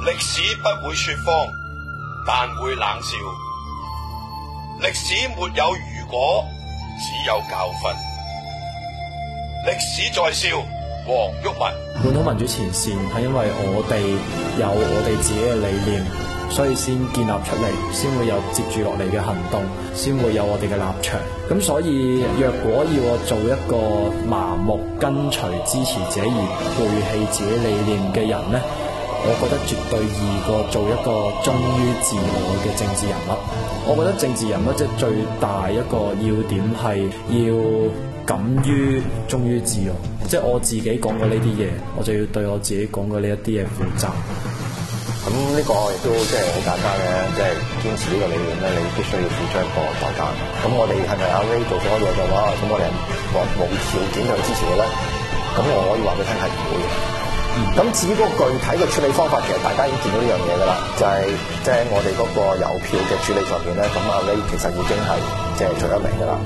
歷史不會說謊，但會冷笑。歷史沒有如果，只有教訓。歷史在笑，黃毓民。 本土民主前線係因為我哋有我哋自己嘅理念，所以先建立出嚟，先會有接住落嚟嘅行動，先會有我哋嘅立場。咁所以若果要我做一個麻木跟隨支持者而背棄自己理念嘅人呢，我覺得絕對易過做一個忠於自我嘅政治人物。我覺得政治人物即係最大一個要點係要敢於忠於自我，即係我自己講過呢啲嘢，我就要對我自己講過呢一啲嘢負責。 咁呢個亦都即係好簡單嘅，即係堅持呢個理念咧，你必須要付出一個代價。咁我哋係咪阿 Ray 做咗嘢嘅話，咁我哋無條件去支持你咧？咁我可以話俾你聽係唔會嘅。咁至於嗰個具體嘅處理方法，其實大家已經見到呢樣嘢㗎啦，就係即係我哋嗰個郵票嘅處理上邊咧，咁阿 Ray 其實已經係即係做得明㗎啦。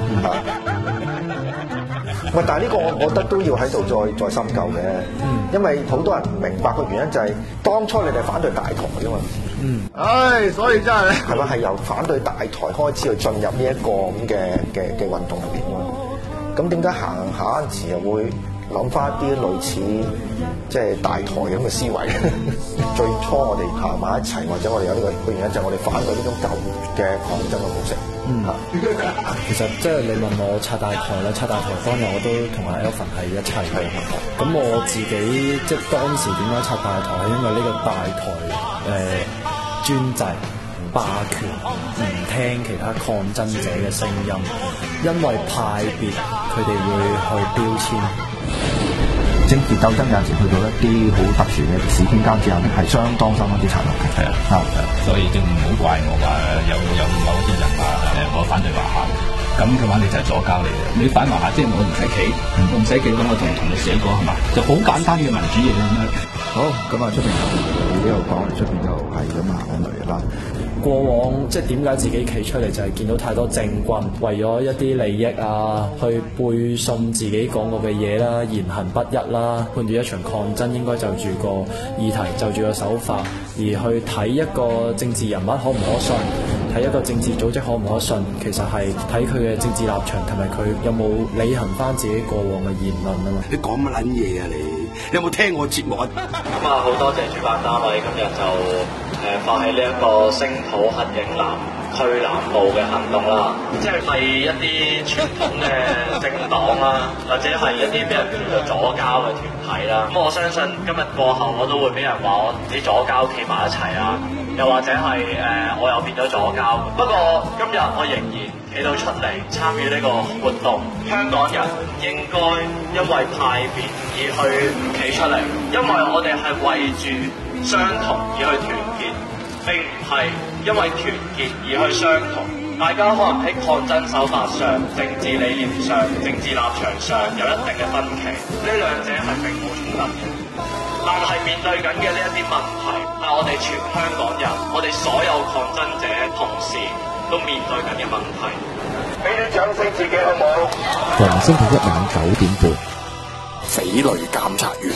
喂，但係呢個我覺得都要喺度再深究嘅，因為好多人唔明白個原因就係當初你哋反對大台㗎嘛。 所以真係係咪係由反對大台開始去進入呢一個咁嘅運動入邊喎？咁點解行下陣時又會諗翻一啲類似即係大台咁嘅思維？最初我哋行埋一齊，或者我哋有呢個原因，就係我哋反對呢種舊嘅抗爭嘅模式。 其實即係你問我拆大台啦，拆大台當日我都同阿 Alvin 係一齊嘅。咁我自己即係當時點解拆大台，係因為呢個大台專制霸權，唔聽其他抗爭者嘅聲音，因為派別佢哋會去標籤。 政治鬥爭有陣時去到一啲好特殊嘅歷史空間之後咧，係相當之殘酷嘅。係啊， 所以就唔好怪我話有某啲人話我反對華夏，咁嘅話你就係左膠嚟嘅。你反華夏即係我唔使企，我唔使企，咁我同你寫過係嘛？就好簡單嘅民主嘢咁樣。 好，咁啊出邊呢度講，出邊就係咁行緊嚟啦。 過往即係點解自己企出嚟，就係見到太多政棍為咗一啲利益啊，去背信自己講過嘅嘢啦，言行不一啦，判斷一場抗爭應該就住個議題，就住個手法，而去睇一個政治人物可唔可信，睇一個政治組織可唔可信，其實係睇佢嘅政治立場同埋佢有冇履行翻自己過往嘅言論啊嘛。 你講乜撚嘢啊你？你有冇聽我節目啊？ 咁啊，好多謝主辦單位今日就發起呢一個聲討黑影南區南部嘅行動啦，即係一啲傳統嘅政黨啦，或者係一啲俾人叫做左膠嘅團體啦。咁我相信今日過後我都會俾人話我啲左膠企埋一齊啊，又或者係我又變咗左膠。不過今日我仍然企到出嚟參與呢個活動，香港人唔應該因為派別而去唔企出嚟，因為我哋係為住相同而去團結，並唔係因為團結而去相同。大家可能喺抗爭手法上、政治理念上、政治立場上有一定嘅分歧，呢兩者係並冇衝突嘅。但係面對緊嘅呢一啲問題，係我哋全香港人，我哋所有抗爭者同時都面對緊嘅問題。俾啲掌聲自己好唔好？ 逢星期一晚9點半， 匪類監察員。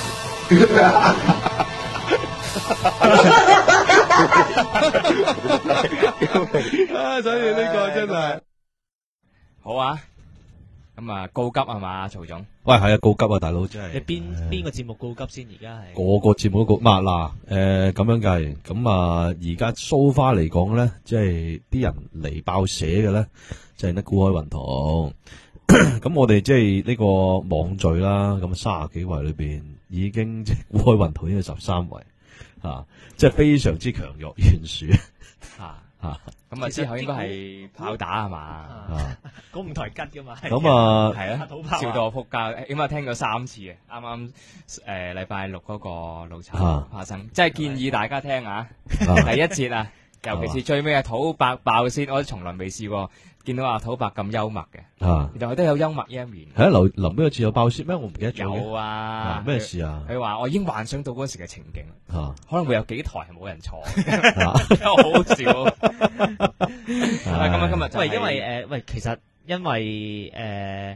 所以呢個真係好啊！咁啊，告急係嘛，曹總？ 喂，係啊，告急啊，大佬真係。 你邊個節目告急先？而家係個節目都告。嗱，咁樣計，咁啊，而家蘇花嚟講咧，即係啲人嚟爆寫嘅咧，就係得孤海雲堂。咁我哋即係呢個網聚啦，咁30幾位裏邊已經即係孤海雲堂已經13位，即係非常之強弱懸殊。 咁啊，之後應該係炮打係嘛？ 嗰五台吉噶嘛？ 咁啊， 係啊，笑到我撲街，起碼聽咗3次嘅。啱啱禮拜6嗰個老陳發生，即係建議大家聽啊，第一節啊，尤其是最尾啊，土伯爆先，我從來未試過見到阿土伯咁幽默嘅，原來佢都有幽默呢一面。 係啊，臨尾嗰次有爆先咩？我唔記得咗。 有啊， 咩事啊？ 佢話我已經幻想到嗰時嘅情景，可能會有幾台係冇人坐，好好笑。咁啊，今日因為其實因為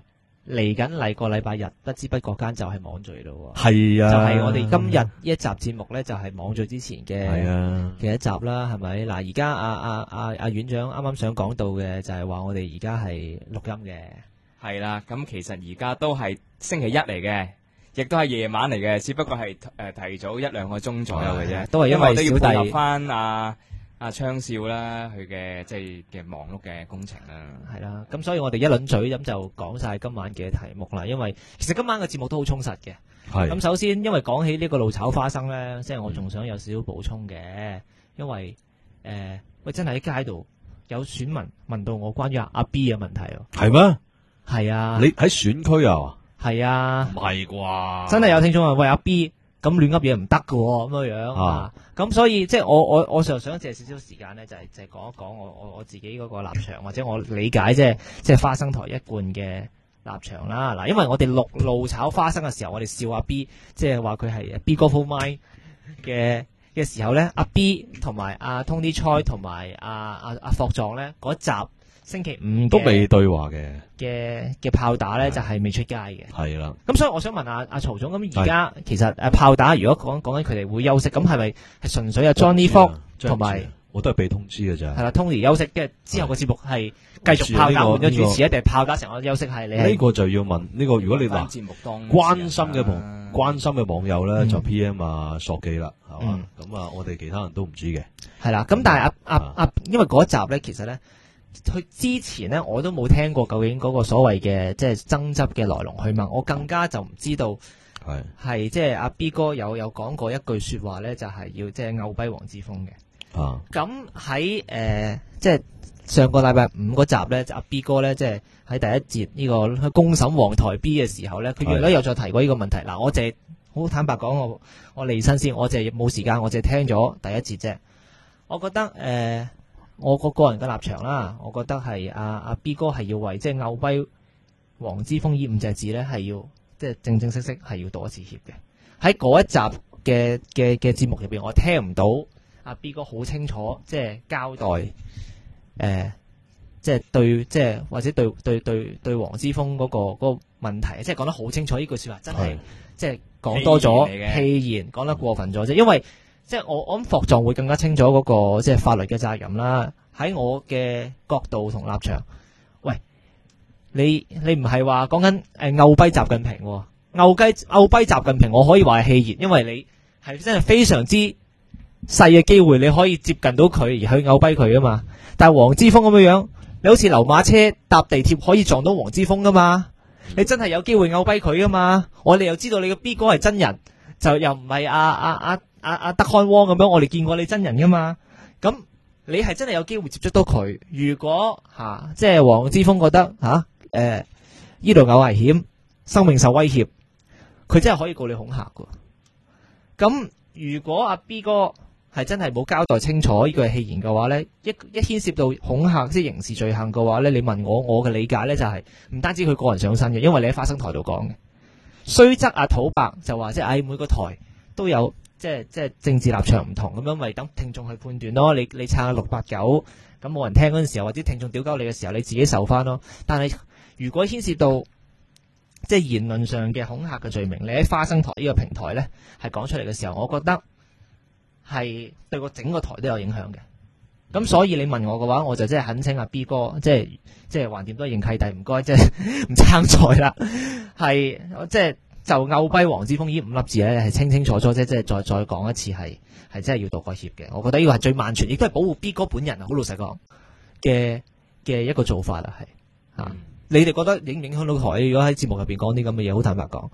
嚟緊嚟個禮拜日，不知不覺間就係網聚咯喎。 係啊， 就係我哋今日呢一集節目咧，就係網聚之前嘅一集啦，係咪？嗱，而家阿院長啱啱想講到嘅就係話我哋而家係錄音嘅。 係啦，咁其實而家都係星期一嚟嘅，亦都係夜晚嚟嘅，只不過係提早1-2個鐘左右嘅啫， 都係因為都要小弟配合翻阿昌少啦，佢嘅即係嘅忙碌嘅工程啦， 係啦，咁所以我哋一輪嘴咁就講晒今晚嘅題目啦。因為其實今晚嘅節目都好充實嘅。 係咁首先，因為講起呢個露炒花生咧，即係我仲想有少少補充嘅，因為喂真係喺街度有選民問到我關於阿 B 嘅問題喎。 係咩？ 係啊。 你喺選區啊？ 係啊。 唔係啩？ 真係有聽眾話喂阿 B。咁亂噏嘢唔得㗎喎，咁樣啊，咁所以即係我就想借少少時間咧，就係講一講我自己嗰個立場，或者我理解即係花生台一貫嘅立場啦。嗱，因為我哋露炒花生嘅時候，我哋笑阿 B，即係話佢係 B 哥 full mind 嘅時候咧，阿 B 同埋阿 Tony Choi 同埋阿霍壯咧嗰集星期五都未對話嘅炮打咧就係未出街嘅。 係啦。 咁所以我想問阿曹總，咁而家其實炮打如果講緊佢哋會休息，咁係咪係純粹阿 Johnny Fok 同埋我都係被通知嘅咋？ 係啦 Tony 休息，跟住之後個節目係繼續炮打換咗主持，一定係炮打成個休息係你係？ 呢個就要問呢個，如果你話關心嘅網友咧，就 PM 索記啦，係嘛？咁我哋其他人都唔知嘅。 係啦，咁但係因為嗰一集咧，其實咧。佢之前咧，我都冇聽過究竟嗰個所謂嘅即係爭執嘅來龍去脈，我更加就唔知道係即係阿 B 哥有講過一句說話咧，就係要即係拗跛黃之鋒嘅。咁喺即係上個禮拜五嗰集咧，阿 B 哥咧即係喺第一節呢個公審黃台 B 嘅時候咧，佢原來又再提過呢個問題。嗱，我淨係好坦白講，我離身先，我淨係冇時間，我淨係聽咗第一節啫。我覺得我個人嘅立場啦，我覺得係阿 B 哥係要為即係拗跛黃之鋒呢5隻字咧，係要即係正正式式係要道一次歉嘅。喺嗰一集嘅節目入邊，我聽唔到阿 B 哥好清楚即係交代即係對即係或者對黃之鋒嗰個問題，即係講得好清楚。呢句說話真係即係講多咗戲言，講得過分咗啫，因為。即係我諗霍壯會更加清楚嗰個即係法律嘅責任啦。喺我嘅角度同立場，喂，你唔係話講緊拗跛習近平，拗跛習近平，我可以話係戲言，因為你係真係非常之細嘅機會，你可以接近到佢而去拗跛佢啊嘛。但係黃之鋒咁樣，你好似流馬車搭地鐵可以撞到黃之鋒噶嘛？你真係有機會拗跛佢噶嘛？我哋又知道你個 B 哥係真人，就又唔係阿德漢汪咁樣，我哋見過你真人噶嘛？咁你係真係有機會接觸到佢。如果即係黃之鋒覺得呢度有危險，生命受威脅，佢真係可以告你恐嚇噶。咁如果阿 B 哥係真係冇交代清楚呢句係戲言嘅話咧，一牽涉到恐嚇即係刑事罪行嘅話咧，你問我嘅理解咧就係唔單止佢個人上身嘅，因為你喺花生台度講嘅。雖則阿土伯就話即係每個台都有。即係政治立場唔同咁樣，咪等聽眾去判斷咯。你撐689，咁冇人聽嗰陣時候，或者聽眾屌鳩你嘅時候，你自己受翻咯。但係如果牽涉到即係言論上嘅恐嚇嘅罪名，你喺花生台呢個平台咧係講出嚟嘅時候，我覺得係對個整個台都有影響嘅。咁所以你問我嘅話，我就即係懇請阿 B 哥，即係橫掂都係認契弟，唔該，即係唔撐財啦，係即係。就拗跛黃之鋒呢5粒字咧，係清清楚楚，即係再講一次，係真係要道個歉嘅。我覺得呢個係最萬全，亦都係保護 B 哥本人啊！好老實講嘅一個做法啦，係你哋覺得影唔影響到台？如果喺節目入邊講啲咁嘅嘢，好坦白講，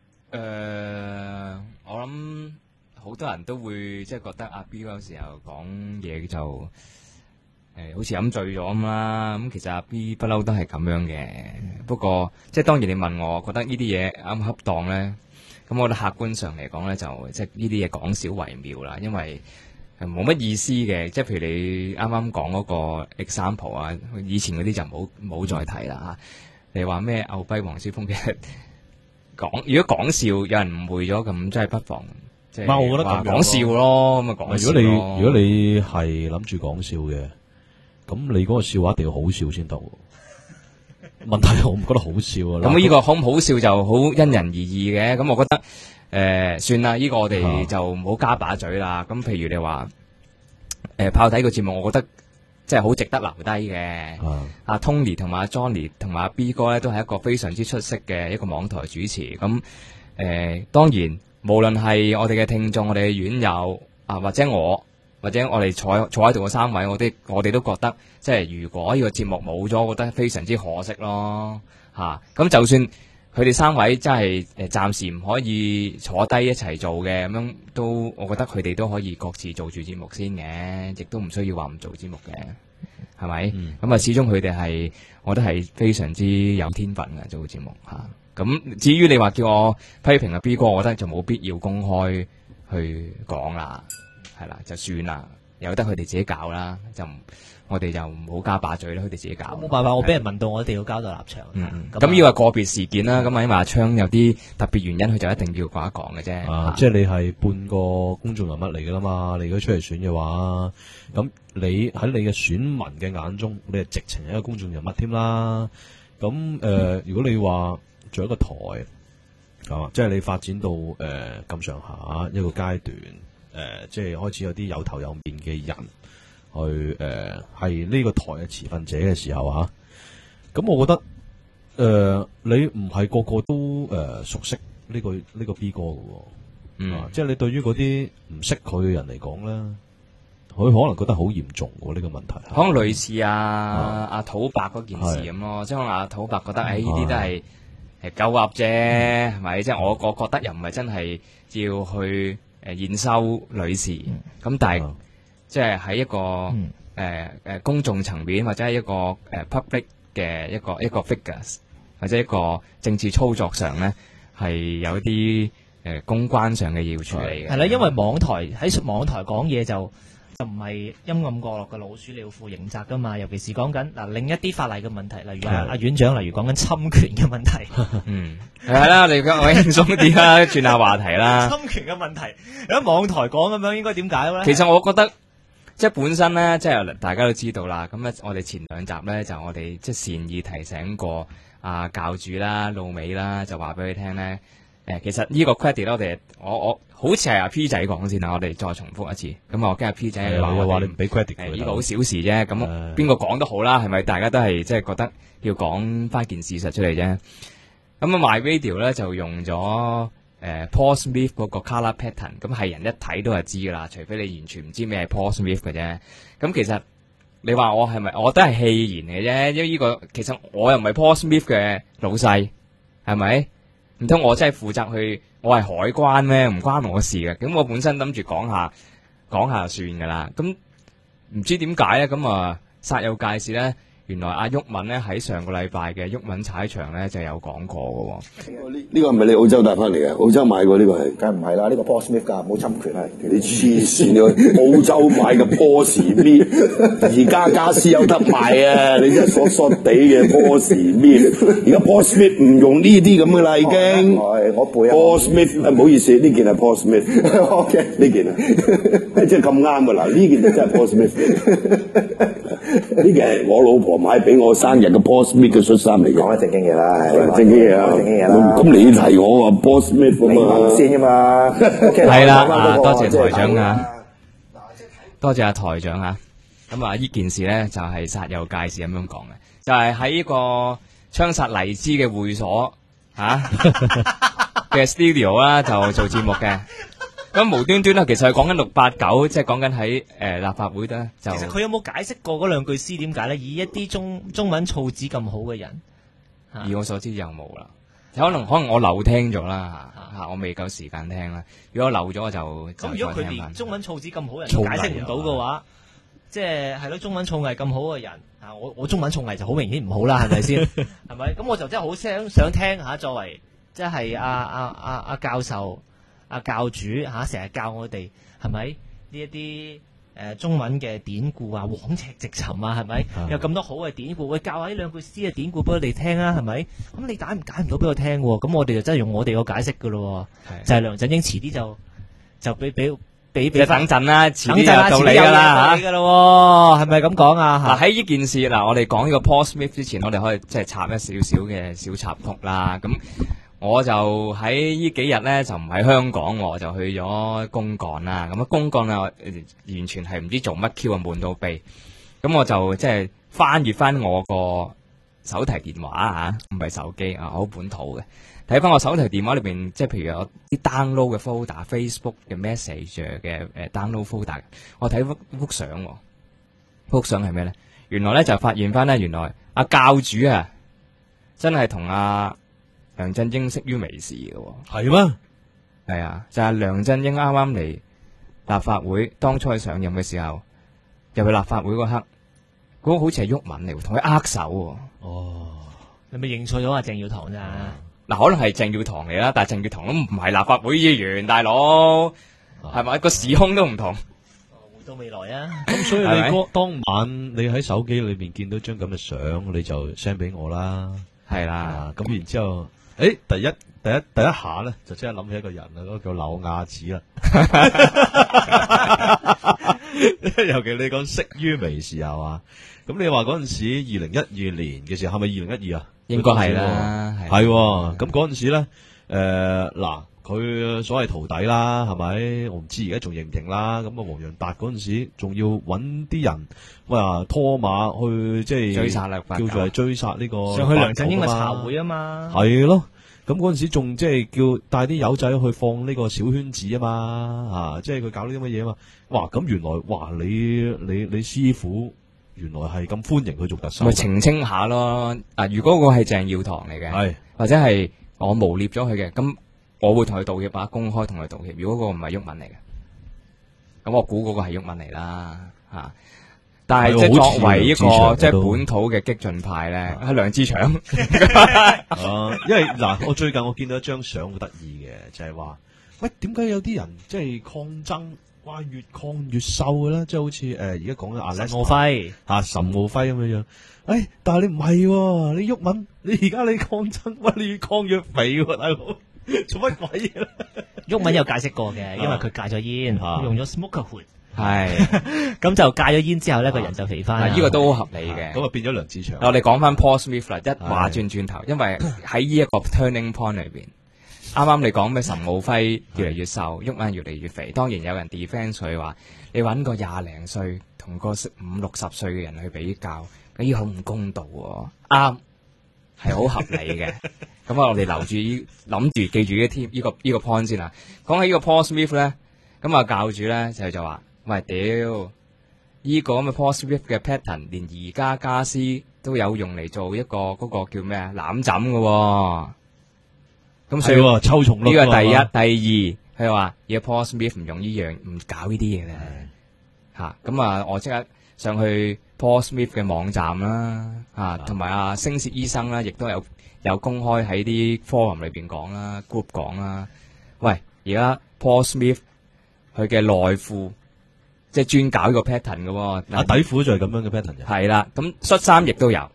我諗好多人都會即係覺得阿 B 嗰時候講嘢就。好似飲醉咗咁啦，咁其實阿 B 不嬲都係咁樣嘅。不過即係當然你問我覺得呢啲嘢啱唔恰當咧，咁我覺得客觀上嚟講咧，就即係呢啲嘢講少為妙啦，因為冇乜意思嘅。即係譬如你啱啱講嗰個 example 啊，以前嗰啲就冇再提啦嚇。你話咩拗跛黃之鋒嘅講，如果講笑有人誤會咗咁，真係不妨即係我覺得講笑咯，咁啊講笑咯。 如果你係諗住講笑嘅。咁你嗰個笑話一定要好笑先得， 問題我唔覺得好笑啊。 咁呢個好唔好笑就好因人而異嘅。咁我覺得算啦，呢個我哋就唔好加把嘴啦。咁譬如你話炮睇個節目，我覺得即係好值得留低嘅。阿 Tony 同埋阿 Johnny 同埋阿 B 哥咧，都係一個非常之出色嘅一個網台主持。咁當然，無論係我哋嘅聽眾、我哋嘅院友啊，或者我哋坐喺度嘅三位，我哋都覺得，即係如果呢個節目冇咗，我覺得非常之可惜咯。咁就算佢哋三位真係暫時唔可以坐低一齊做嘅，咁樣都，我覺得佢哋都可以各自做住節目先嘅，亦都唔需要話唔做節目嘅，係咪？咁啊，始終佢哋係，我覺得係非常之有天分嘅做節目嚇。咁至於你話叫我批評阿 B 哥，我覺得就冇必要公開去講啦，係啦，就算啦，由得佢哋自己搞啦，我哋就唔好加把嘴啦，佢哋自己搞。 冇辦法，我俾人問到，我一定要交代立場。 咁呢個係個別事件啦，咁因為阿昌有啲特別原因，佢就一定要講一講嘅啫。 即係你係半個公眾人物嚟噶啦嘛，你如果出嚟選嘅話，咁你喺你嘅選民嘅眼中，你係直情係一個公眾人物添啦。咁如果你話做一個台，即係你發展到咁上下一個階段，即係開始有啲有頭有面嘅人。去係呢個台嘅持份者嘅時候咁我覺得你唔係個個都熟悉呢個 B 哥嘅喎，即係你對於嗰啲唔識佢嘅人嚟講咧，佢可能覺得好嚴重喎呢個問題。 可能類似阿土伯嗰件事咁咯，即係可能阿土伯覺得呢啲都係鳩噏啫，係咪？即係我覺得又唔係真係要去驗收女士咁，但係。即係喺一個公眾層面，或者係一個public 嘅一個 figures， 或者一個政治操作上咧，係有啲公關上嘅要處理嘅。 係啦，因為網台喺網台講嘢就唔係陰暗角落嘅老鼠，你要負刑責噶嘛。尤其是講緊另一啲法例嘅問題，例如阿院長，例如講緊侵權嘅問題。 係啦，你而家我輕鬆啲啦，轉下話題啦。 侵權嘅問題喺網台講咁樣，應該點解咧？ 其實我覺得。即係本身咧，即係大家都知道啦。咁咧，我哋前兩集咧就我哋即係善意提醒過教主啦、老美啦，就話俾佢聽咧。其實呢個 credit 我好似係阿 P 仔講先啦，我哋再重複一次。咁我驚阿 P 仔話你唔俾 credit 呢個好小事啫。咁邊個講都好啦，係咪？大家都係即係覺得要講翻件事實出嚟啫。咁MyRadio 咧就用咗。Paul Smith 嗰個 color pattern， 咁係人一睇都係知噶啦，除非你完全唔知咩係 Paul Smith 嘅啫。咁其實你話我係咪？我都係戲言嘅啫，因為呢個其實我又唔係 Paul Smith 嘅老細，係咪？唔通我真係負責去？我係海關咩？唔關我事嘅。咁我本身諗住講下就算噶啦。咁唔知點解咧？咁煞有介事咧。原來阿毓民咧喺上個禮拜嘅毓民踩場咧就有講過嘅喎。 呢個係咪你澳洲帶翻嚟嘅？澳洲買過呢個係？ 梗係唔係啦，呢個 Paul Smith 㗎，冇侵權係。 你黐線啊！澳洲買嘅 Paul Smith， 而家家私有得賣啊！你真係索索地嘅 Paul Smith。而家 Paul Smith 唔用呢啲咁嘅啦，已經。 我背啊。 Paul Smith 唔好意思，呢件係 Paul Smith。OK， 呢件啊，即係咁啱㗎啦！呢件就真係 Paul Smith。呢件係我老婆買俾我生日嘅 Paul Smith 嘅恤衫嚟嘅。 講得正經嘢啦， 正經嘢啊！ 正經嘢啦。 咁你提我話 Paul Smith 咁啊？先㗎嘛。 係啦，多謝台長啊！多謝阿台長啊！咁呢件事咧就係煞有介事咁樣講嘅，就係喺呢個槍殺黎姿嘅會所嘅 studio 啦，就做節目嘅。咁無端端啦，其實係講緊689，即係講緊喺立法會咧就。其實佢有冇解釋過嗰兩句詩點解咧？以一啲中文措辭咁好嘅人， 以我所知就冇啦。可能我漏聽咗啦嚇，我未夠時間聽啦。如果漏咗我就咁。如果佢連中文措辭咁好人都解釋唔到嘅話，即係咯，中文造詣咁好嘅人我中文造詣就好明顯唔好啦，係咪先？係咪？咁我就真係好想聽下，作為即係阿教授。教主成日教我哋係咪呢一啲中文嘅典故啊，枉尺直尋啊，係咪有咁多好嘅典故？教下呢兩句詩嘅典故俾我哋聽啊，係咪？咁你解唔到俾我聽喎？咁我哋就真係用我哋個解釋噶咯，就係梁振英遲啲就俾俾即係等陣啦，遲啲就到你㗎啦嚇， 係咪咁講啊？ 嗱喺呢件事嗱，我哋講呢個 Paul Smith 之前，我哋可以即係插一少少嘅小插曲啦。咁我就喺呢幾日咧就唔喺香港，我就去咗公幹啦。咁啊公幹啊，完全係唔知做乜 Q 啊，悶到痹。咁我就即係翻閱翻我個手提電話啊，唔係手機啊，好本土嘅。睇翻我手提電話裏邊，即係譬如有啲 download 嘅 folder、Facebook 嘅 message 嘅download folder， 我睇幅相，幅相係咩咧？原來咧就發現翻咧，原來阿教主啊，真係同阿梁振英識於微時嘅喎。 係咩？ 係啊，就係梁振英啱啱嚟立法會，當初佢上任嘅時候，入去立法會嗰刻，嗰個好似係毓民嚟，同佢握手喎。 哦，你咪認錯咗阿鄭耀棠咋？ 嗱，可能係鄭耀棠嚟啦，但係鄭耀棠都唔係立法會議員，大佬係咪個時空都唔同？ 回到未來啊！ 咁所以你當晚你喺手機裏面見到張咁嘅相，你就 send 俾我啦。 係啦， 咁然之後，第一下咧，就即刻諗起一個人啦，嗰個叫柳亞子啦。尤其你講識於微時係嘛？咁你話嗰陣時2012年嘅時候，係咪2012啊？ 應該係啦， 係咁嗰陣時咧，嗱，佢所謂徒弟啦，係咪？我唔知而家仲認唔認啦。咁啊，黃洋達嗰陣時仲要揾啲人，拖馬去即係追殺啦， 叫做係追殺呢個上去梁振英嘅茶會啊嘛。 係咯，咁嗰陣時仲即係叫帶啲友仔去放呢個小圈子啊嘛，即係佢搞呢啲乜嘢啊嘛。哇！咁原來你師傅。原來係咁歡迎佢做特首， 咪澄清下咯。如果個係鄭耀棠嚟嘅，或者係我誣衊咗佢嘅，咁我會同佢道歉啊，公開同佢道歉。如果個唔係毓民嚟嘅，咁我估嗰個係毓民嚟啦嚇。但係即係作為一個即係本土嘅激進派咧，係梁志祥。 因為嗱，我最近我見到一張相好得意嘅，就係話，喂，點解有啲人即係抗爭？哇！越抗越瘦嘅啦，即係好似而家講嘅阿岑敖暉岑敖暉咁樣樣。但係你唔係喎，你毓民，你而家你抗爭，喂，你越抗越肥喎，大佬，做乜鬼嘢咧？ 毓民有解釋過嘅，因為佢戒咗煙，用咗 smokerhood， 係咁就戒咗煙之後咧，個人就肥翻。 呢個都好合理嘅。 咁啊變咗梁志祥。 我哋講翻 Paul Smith 啦，一話轉頭，因為喺呢一個 turning point 裏邊。啱啱你講咩？岑敖暉越嚟越瘦，毓民越嚟越肥。當然有人 defend 佢話，你揾個20零歲同個50、60歲嘅人去比較，呢好唔公道喎。啱，係好合理嘅。咁啊，我哋諗住記住呢個 point 先啦。講起呢個 Paul Smith 咧，咁啊教主咧就話：喂，屌！呢個咁嘅 Paul Smith 嘅 pattern，連宜家家私都有用嚟做一個嗰個叫咩啊攬枕嘅喎。咁所以抽重呢個第一，第二，佢話而家 Paul Smith 唔用呢樣，唔搞呢啲嘢咧嚇。咁啊，我即刻上去 Paul Smith 嘅網站啦嚇，同埋阿星薛醫生啦，亦都有公開喺啲 forum 裏邊講啦 ，group 講啦。喂，而家 Paul Smith 佢嘅內褲即係專搞呢個 pattern 嘅喎， 底褲就係咁樣嘅 pattern 嘅。 係啦，咁恤衫亦都有，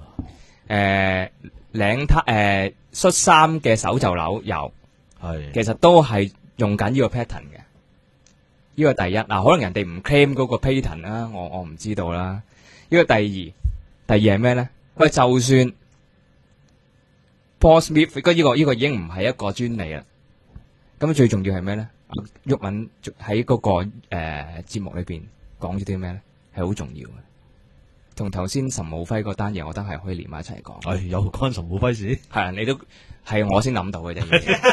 領恤衫嘅手袖紐有，其實都係用緊呢個 pattern 嘅。呢個第一，可能人哋唔 claim 嗰個 pattern 啦，我唔知道啦。呢個第二係咩咧？喂，就算 Paul Smith 呢個已經唔係一個專利啦。咁最重要係咩咧？毓民喺嗰個節目裏邊講咗啲咩咧？係好重要嘅。同頭先岑敖暉嗰單嘢，我覺得係可以連埋一齊講。 有關岑敖暉事？ 係啊，你都係我先諗到嘅啫。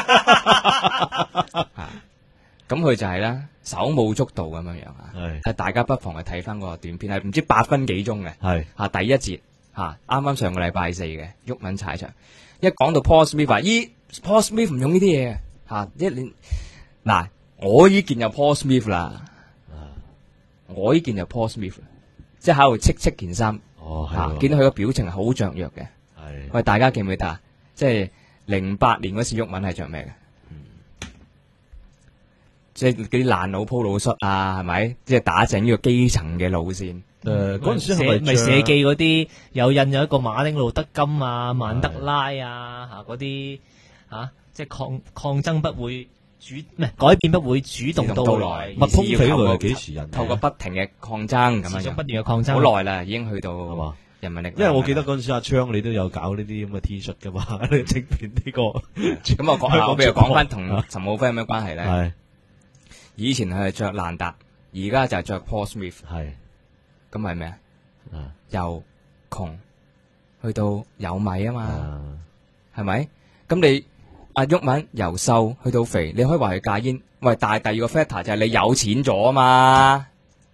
咁佢就係咧手舞足蹈咁樣樣啊！大家不妨去睇翻嗰個短片，係唔知8分幾鐘嘅。第一節啱啱上個禮拜4嘅毓民踩場，一講到 Paul Smith 話，Paul Smith 唔用呢啲嘢一年嗱，我依件有 Paul Smith 啦，我依件有 Paul Smith。即係喺度戚件衫，見到佢個表情係好雀躍嘅。喂，大家記唔記得啊？即係08年嗰時毓民係着咩嘅？即係嗰啲爛佬 polo 恤啊，係咪？即係打正呢個基層嘅路線。 嗰陣時係咪社記嗰啲有印有一個馬丁路德金啊、曼德拉啊嗰啲即係抗爭不會改變不會主動到來， 密通起來係幾時人？ 透過不停嘅抗爭咁樣， 持續不斷嘅抗爭， 好耐啦，已經去到係嘛？人民力量， 因為我記得嗰陣時阿昌你都有搞呢啲咁嘅 T 恤噶嘛，你整片呢個。 咁我講下，我譬如講翻同陳武輝有咩關係咧？ 係以前係着蘭達，而家就係着 Paul Smith。 係咁係咩啊？由窮去到有米啊嘛，係咪？咁你阿毓民由瘦去到肥，你可以話佢戒煙。喂，但係第二個 factor 就係你有錢咗啊嘛，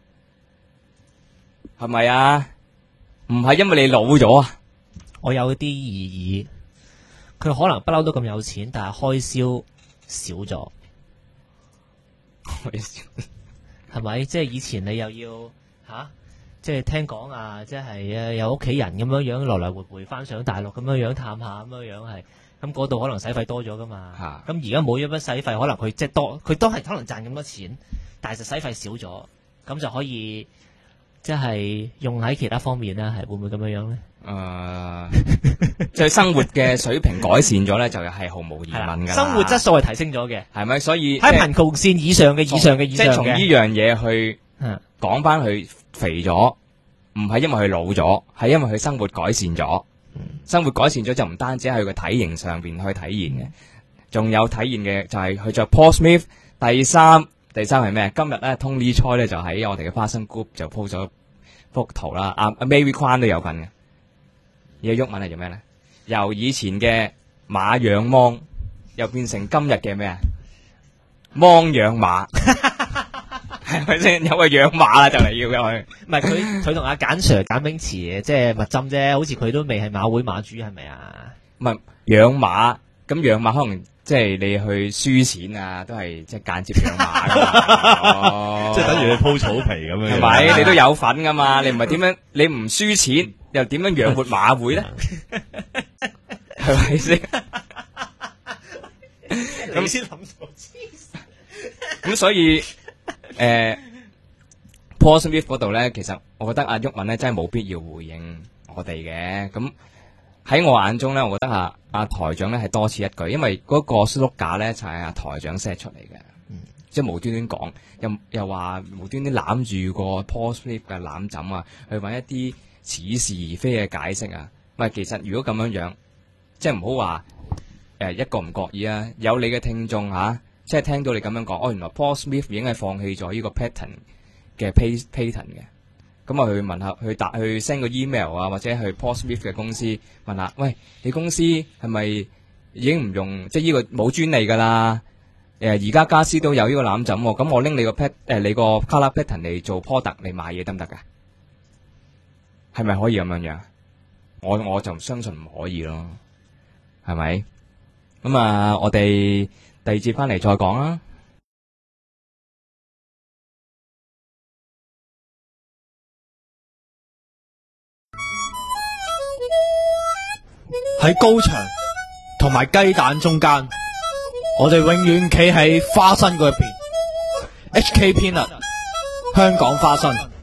係咪啊？唔係因為你老咗啊？ 我有啲異議，佢可能不嬲都咁有錢，但係開銷少咗，係咪？即係以前你又要即係聽講啊，即係有屋企人咁樣樣來來回回翻上大陸咁樣樣探下咁樣樣係，咁嗰度可能使費多咗噶嘛。咁而家冇咗筆使費，可能佢即係多，佢都係可能賺咁多錢，但係就使費少咗，咁就可以即係用喺其他方面咧，係會唔會咁樣樣咧？ 即係生活嘅水平改善咗咧，就係毫無疑問噶。 生活質素係提升咗嘅， 係咪？所以喺貧窮線以上嘅， 即係從呢樣嘢去講翻佢肥咗，唔係因為佢老咗，係因為佢生活改善咗。生活改善咗就唔單止喺佢個體型上邊去體現嘅，仲有體現嘅就係佢着 Paul Smith。第三係咩？今日咧 Tony Choi 咧就喺我哋嘅花生 group 就 po 咗幅圖啦。阿 Mary Kwan 都有份嘅。而家毓民係做咩咧？由以前嘅馬養芒，又變成今日嘅咩啊？芒養馬，係咪先？有個養馬啦，就嚟要入去。 唔係佢同阿簡 Sir 簡炳池即係密針啫，好似佢都未係馬會馬主，係咪啊？ 唔係養馬，咁養馬可能即係你去輸錢啊，都係即係間接養馬㗎。 即係等於你鋪草皮咁樣。 係咪？你都有份噶嘛？你唔係點樣？你唔輸錢又點樣養活馬會咧？係咪先？ 咁先諗到咁所以Paul Smith 嗰度咧，其實我覺得阿毓民咧真係冇必要回應我哋嘅。咁喺我眼中咧，我覺得阿台長咧係多此一舉，因為嗰個 slogan 咧就係阿台長 set 出嚟嘅，即係無端端講，又話無端端攬住個 Paul Smith 嘅攬枕啊，去揾一啲似是而非嘅解釋啊。喂，其實如果咁樣，即係唔好話一個唔覺意啊，有你嘅聽眾即係聽到你咁樣講，原來 Paul Smith 已經係放棄咗呢個 pattern 嘅 patent 嘅，咁啊去問下，去 send 個 email 啊，或者去 Paul Smith 嘅公司問下，喂，你公司係咪已經唔用即係呢個冇專利噶啦？而家家私都有呢個攬枕，咁我拎你個你個 color pattern 嚟做 product 嚟賣嘢得唔得噶？係咪可以咁樣樣？我就相信唔可以咯，係咪？咁啊，我哋第二節翻嚟再講啦。 喺高牆同埋雞蛋中間，我哋永遠企喺花生嗰邊。HK Peanut，香港花生。